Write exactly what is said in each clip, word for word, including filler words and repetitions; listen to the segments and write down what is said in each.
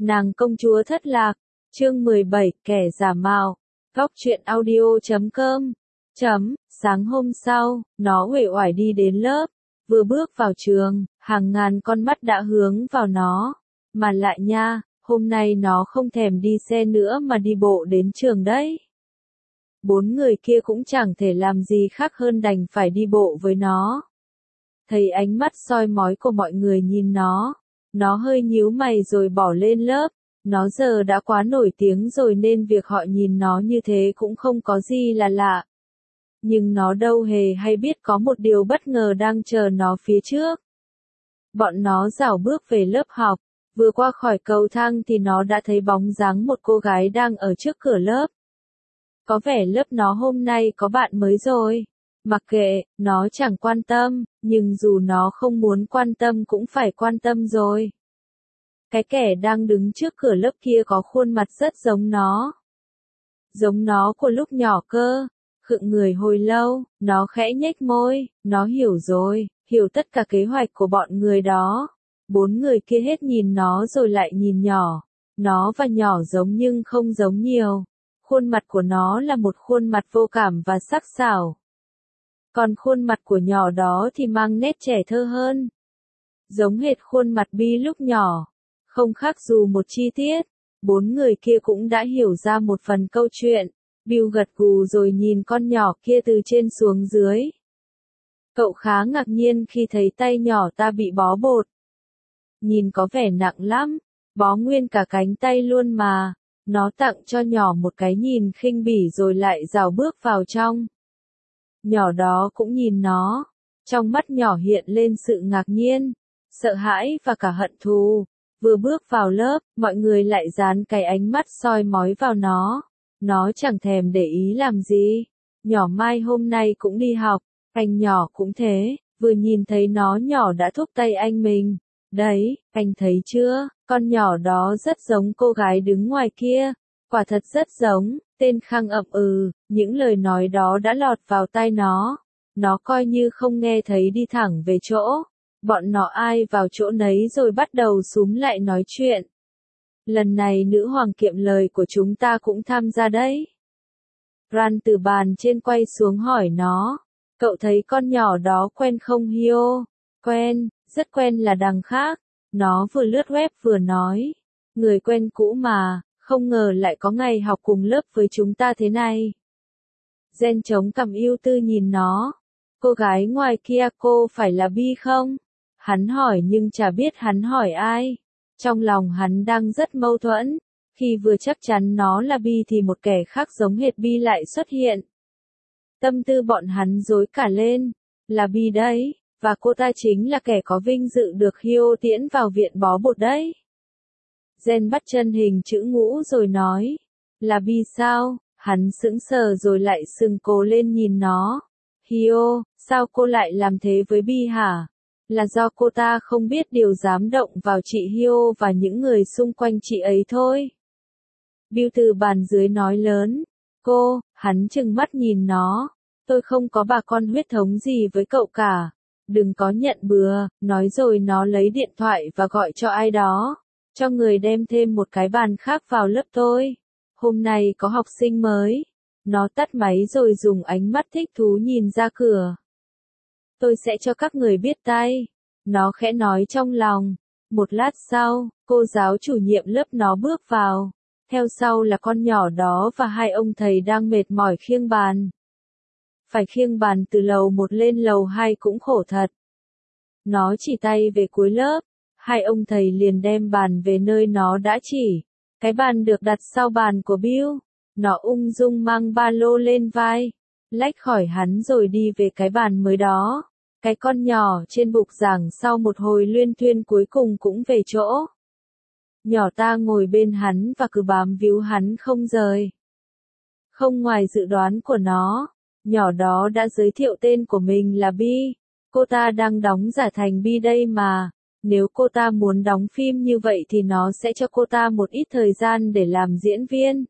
Nàng công chúa thất lạc, chương mười bảy, kẻ giả mạo, góc truyện audio chấm com, chấm, sáng hôm sau, nó uể oải đi đến lớp, vừa bước vào trường, hàng ngàn con mắt đã hướng vào nó, mà lại nha, hôm nay nó không thèm đi xe nữa mà đi bộ đến trường đấy. Bốn người kia cũng chẳng thể làm gì khác hơn đành phải đi bộ với nó. Thấy ánh mắt soi mói của mọi người nhìn nó, nó hơi nhíu mày rồi bỏ lên lớp, nó giờ đã quá nổi tiếng rồi nên việc họ nhìn nó như thế cũng không có gì là lạ. Nhưng nó đâu hề hay biết có một điều bất ngờ đang chờ nó phía trước. Bọn nó rảo bước về lớp học, vừa qua khỏi cầu thang thì nó đã thấy bóng dáng một cô gái đang ở trước cửa lớp. Có vẻ lớp nó hôm nay có bạn mới rồi. Mặc kệ, nó chẳng quan tâm, nhưng dù nó không muốn quan tâm cũng phải quan tâm rồi. Cái kẻ đang đứng trước cửa lớp kia có khuôn mặt rất giống nó. Giống nó của lúc nhỏ cơ. Khựng người hồi lâu, nó khẽ nhếch môi, nó hiểu rồi, hiểu tất cả kế hoạch của bọn người đó. Bốn người kia hết nhìn nó rồi lại nhìn nhỏ. Nó và nhỏ giống nhưng không giống nhiều. Khuôn mặt của nó là một khuôn mặt vô cảm và sắc sảo. Còn khuôn mặt của nhỏ đó thì mang nét trẻ thơ hơn. Giống hệt khuôn mặt Bi lúc nhỏ. Không khác dù một chi tiết. Bốn người kia cũng đã hiểu ra một phần câu chuyện. Bill gật gù rồi nhìn con nhỏ kia từ trên xuống dưới. Cậu khá ngạc nhiên khi thấy tay nhỏ ta bị bó bột. Nhìn có vẻ nặng lắm. Bó nguyên cả cánh tay luôn mà. Nó tặng cho nhỏ một cái nhìn khinh bỉ rồi lại rảo bước vào trong. Nhỏ đó cũng nhìn nó. Trong mắt nhỏ hiện lên sự ngạc nhiên, sợ hãi và cả hận thù. Vừa bước vào lớp, mọi người lại dán cái ánh mắt soi mói vào nó. Nó chẳng thèm để ý làm gì. Nhỏ Mai hôm nay cũng đi học, anh nhỏ cũng thế, vừa nhìn thấy nó nhỏ đã thúc tay anh mình. Đấy, anh thấy chưa, con nhỏ đó rất giống cô gái đứng ngoài kia. Quả thật rất giống, tên Khang ậm ừ, những lời nói đó đã lọt vào tai nó. Nó coi như không nghe thấy đi thẳng về chỗ. Bọn nó ai vào chỗ nấy rồi bắt đầu xúm lại nói chuyện. Lần này nữ hoàng kiệm lời của chúng ta cũng tham gia đấy. Ran từ bàn trên quay xuống hỏi nó. Cậu thấy con nhỏ đó quen không Hio? Quen, rất quen là đằng khác. Nó vừa lướt web vừa nói. Người quen cũ mà, không ngờ lại có ngày học cùng lớp với chúng ta thế này. Jen chống cằm ưu tư nhìn nó. Cô gái ngoài kia cô phải là Bi không? Hắn hỏi nhưng chả biết hắn hỏi ai. Trong lòng hắn đang rất mâu thuẫn. Khi vừa chắc chắn nó là Bi thì một kẻ khác giống hệt Bi lại xuất hiện. Tâm tư bọn hắn rối cả lên. Là Bi đấy, và cô ta chính là kẻ có vinh dự được Hio tiễn vào viện bó bột đấy. Jen bắt chân hình chữ ngũ rồi nói. Là Bi sao? Hắn sững sờ rồi lại sừng cổ lên nhìn nó. Hio, sao cô lại làm thế với Bi hả? Là do cô ta không biết điều dám động vào chị Hio và những người xung quanh chị ấy thôi. Bill từ bàn dưới nói lớn. Cô, hắn trừng mắt nhìn nó. Tôi không có bà con huyết thống gì với cậu cả. Đừng có nhận bừa, nói rồi nó lấy điện thoại và gọi cho ai đó. Cho người đem thêm một cái bàn khác vào lớp tôi. Hôm nay có học sinh mới. Nó tắt máy rồi dùng ánh mắt thích thú nhìn ra cửa. Tôi sẽ cho các người biết tay. Nó khẽ nói trong lòng. Một lát sau, cô giáo chủ nhiệm lớp nó bước vào. Theo sau là con nhỏ đó và hai ông thầy đang mệt mỏi khiêng bàn. Phải khiêng bàn từ lầu một lên lầu hai cũng khổ thật. Nó chỉ tay về cuối lớp. Hai ông thầy liền đem bàn về nơi nó đã chỉ. Cái bàn được đặt sau bàn của Bill. Nó ung dung mang ba lô lên vai. Lách khỏi hắn rồi đi về cái bàn mới đó. Cái con nhỏ trên bục giảng sau một hồi luyên thuyên cuối cùng cũng về chỗ. Nhỏ ta ngồi bên hắn và cứ bám víu hắn không rời. Không ngoài dự đoán của nó, nhỏ đó đã giới thiệu tên của mình là Bi. Cô ta đang đóng giả thành Bi đây mà. Nếu cô ta muốn đóng phim như vậy thì nó sẽ cho cô ta một ít thời gian để làm diễn viên.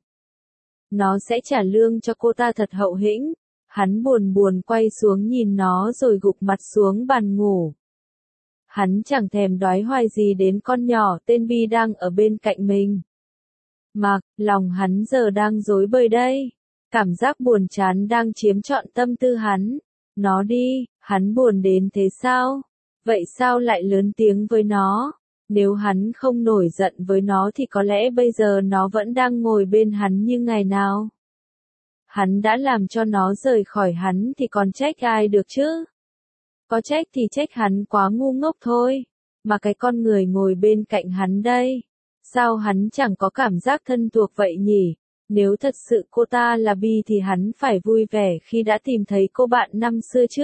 Nó sẽ trả lương cho cô ta thật hậu hĩnh. Hắn buồn buồn quay xuống nhìn nó rồi gục mặt xuống bàn ngủ. Hắn chẳng thèm đoái hoài gì đến con nhỏ tên Bi đang ở bên cạnh mình. Mà, lòng hắn giờ đang rối bời đây. Cảm giác buồn chán đang chiếm trọn tâm tư hắn. Nó đi, hắn buồn đến thế sao? Vậy sao lại lớn tiếng với nó? Nếu hắn không nổi giận với nó thì có lẽ bây giờ nó vẫn đang ngồi bên hắn như ngày nào. Hắn đã làm cho nó rời khỏi hắn thì còn trách ai được chứ? Có trách thì trách hắn quá ngu ngốc thôi. Mà cái con người ngồi bên cạnh hắn đây, sao hắn chẳng có cảm giác thân thuộc vậy nhỉ? Nếu thật sự cô ta là Bi thì hắn phải vui vẻ khi đã tìm thấy cô bạn năm xưa chứ.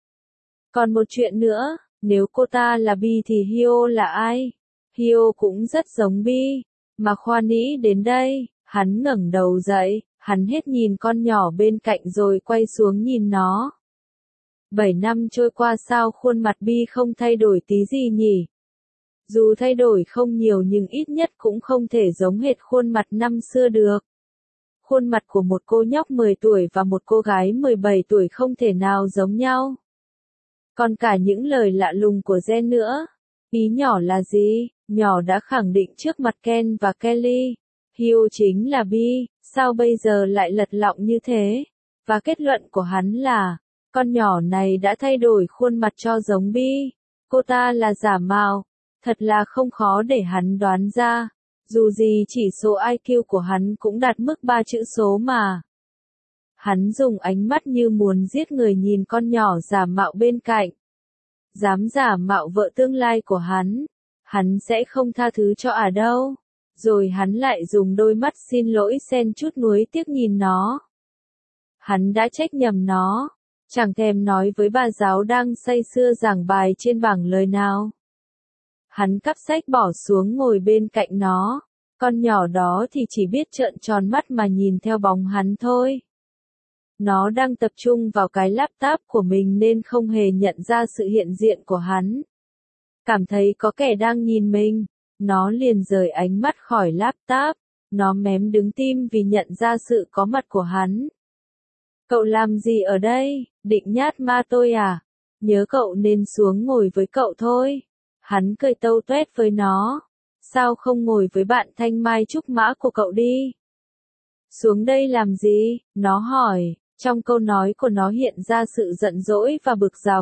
Còn một chuyện nữa, nếu cô ta là Bi thì Hyo là ai? Hyo cũng rất giống Bi. Mà khoan nghĩ đến đây, hắn ngẩng đầu dậy, hắn hết nhìn con nhỏ bên cạnh rồi quay xuống nhìn nó. Bảy năm trôi qua sao khuôn mặt Bi không thay đổi tí gì nhỉ? Dù thay đổi không nhiều nhưng ít nhất cũng không thể giống hệt khuôn mặt năm xưa được. Khuôn mặt của một cô nhóc mười tuổi và một cô gái mười bảy tuổi không thể nào giống nhau. Còn cả những lời lạ lùng của Jen nữa. Ý nhỏ là gì? Nhỏ đã khẳng định trước mặt Ken và Kelly. Hyo chính là Bi, sao bây giờ lại lật lọng như thế? Và kết luận của hắn là, con nhỏ này đã thay đổi khuôn mặt cho giống Bi. Cô ta là giả mạo. Thật là không khó để hắn đoán ra. Dù gì chỉ số i kiu của hắn cũng đạt mức ba chữ số mà. Hắn dùng ánh mắt như muốn giết người nhìn con nhỏ giả mạo bên cạnh. Dám giả mạo vợ tương lai của hắn. Hắn sẽ không tha thứ cho ả đâu. Rồi hắn lại dùng đôi mắt xin lỗi xen chút nuối tiếc nhìn nó. Hắn đã trách nhầm nó. Chẳng thèm nói với bà giáo đang say sưa giảng bài trên bảng lời nào. Hắn cắp sách bỏ xuống ngồi bên cạnh nó. Con nhỏ đó thì chỉ biết trợn tròn mắt mà nhìn theo bóng hắn thôi. Nó đang tập trung vào cái laptop của mình nên không hề nhận ra sự hiện diện của hắn. Cảm thấy có kẻ đang nhìn mình, nó liền rời ánh mắt khỏi laptop. Nó mém đứng tim vì nhận ra sự có mặt của hắn. Cậu làm gì ở đây? Định nhát ma tôi à? Nhớ cậu nên xuống ngồi với cậu thôi. Hắn cười tâu tuét với nó. Sao không ngồi với bạn thanh mai trúc mã của cậu đi? Xuống đây làm gì? Nó hỏi. Trong câu nói của nó hiện ra sự giận dỗi và bực dọc.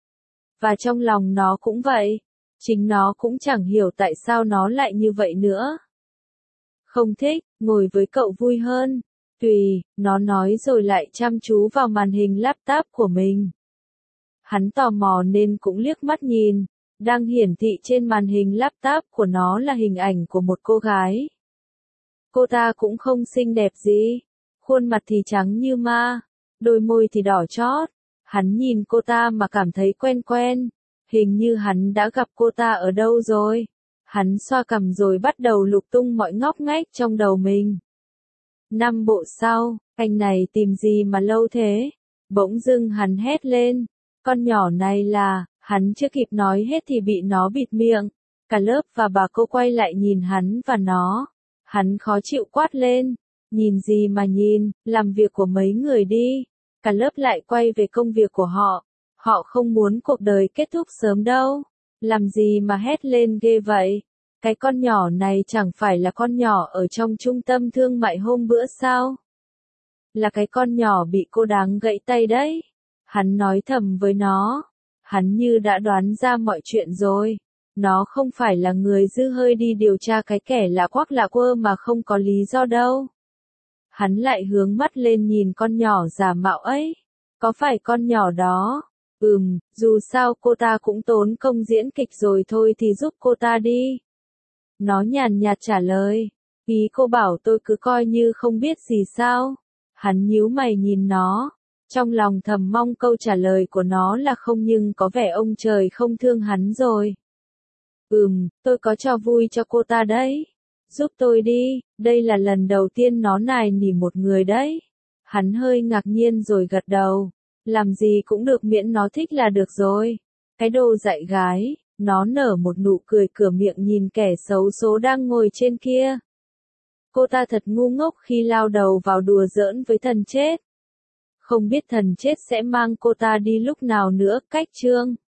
Và trong lòng nó cũng vậy. Chính nó cũng chẳng hiểu tại sao nó lại như vậy nữa. Không thích, ngồi với cậu vui hơn. Tùy, nó nói rồi lại chăm chú vào màn hình laptop của mình. Hắn tò mò nên cũng liếc mắt nhìn. Đang hiển thị trên màn hình laptop của nó là hình ảnh của một cô gái. Cô ta cũng không xinh đẹp gì. Khuôn mặt thì trắng như ma. Đôi môi thì đỏ chót. Hắn nhìn cô ta mà cảm thấy quen quen. Hình như hắn đã gặp cô ta ở đâu rồi. Hắn xoa cằm rồi bắt đầu lục tung mọi ngóc ngách trong đầu mình. Năm bộ sau, anh này tìm gì mà lâu thế? Bỗng dưng hắn hét lên. Con nhỏ này là, hắn chưa kịp nói hết thì bị nó bịt miệng. Cả lớp và bà cô quay lại nhìn hắn và nó. Hắn khó chịu quát lên. Nhìn gì mà nhìn, làm việc của mấy người đi. Cả lớp lại quay về công việc của họ. Họ không muốn cuộc đời kết thúc sớm đâu. Làm gì mà hét lên ghê vậy? Cái con nhỏ này chẳng phải là con nhỏ ở trong trung tâm thương mại hôm bữa sao? Là cái con nhỏ bị cô đáng gãy tay đấy. Hắn nói thầm với nó. Hắn như đã đoán ra mọi chuyện rồi. Nó không phải là người dư hơi đi điều tra cái kẻ lạ quắc lạ quơ mà không có lý do đâu. Hắn lại hướng mắt lên nhìn con nhỏ giả mạo ấy. Có phải con nhỏ đó? Ừm, dù sao cô ta cũng tốn công diễn kịch rồi thôi thì giúp cô ta đi. Nó nhàn nhạt trả lời. Ý cô bảo tôi cứ coi như không biết gì sao? Hắn nhíu mày nhìn nó. Trong lòng thầm mong câu trả lời của nó là không nhưng có vẻ ông trời không thương hắn rồi. Ừm, tôi có cho vui cho cô ta đấy. Giúp tôi đi, đây là lần đầu tiên nó nài nỉ một người đấy. Hắn hơi ngạc nhiên rồi gật đầu. Làm gì cũng được miễn nó thích là được rồi. Cái đồ dạy gái, nó nở một nụ cười cửa miệng nhìn kẻ xấu số đang ngồi trên kia. Cô ta thật ngu ngốc khi lao đầu vào đùa giỡn với thần chết. Không biết thần chết sẽ mang cô ta đi lúc nào nữa, cách chương.